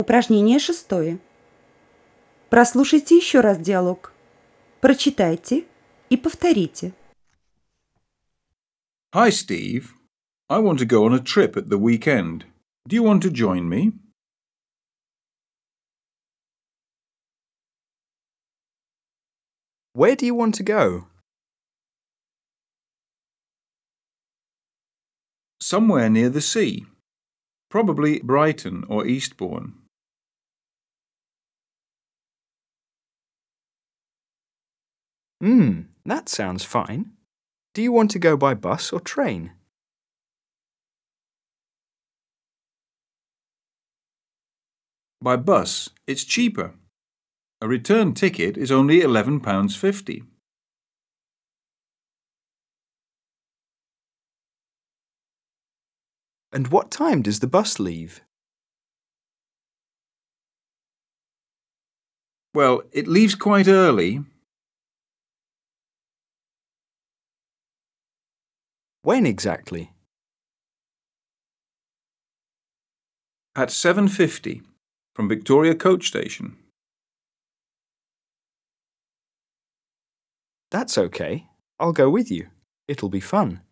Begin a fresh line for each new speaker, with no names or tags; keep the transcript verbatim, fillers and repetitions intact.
Упражнение шестое. Прослушайте еще раз диалог. Прочитайте и повторите.
Hi, Steve. I want to go on a trip at the weekend. Do you want to join me?
Where do you want to go?
Somewhere near the sea. Probably Brighton or Eastbourne.
Hmm, that sounds fine. Do you want to go by bus or train?
By bus, it's cheaper. A return ticket is only eleven pounds fifty.
And what time does the bus leave?
Well, it leaves quite early.
When exactly?
At seven fifty from Victoria Coach Station.
That's okay. I'll go with you. It'll be fun.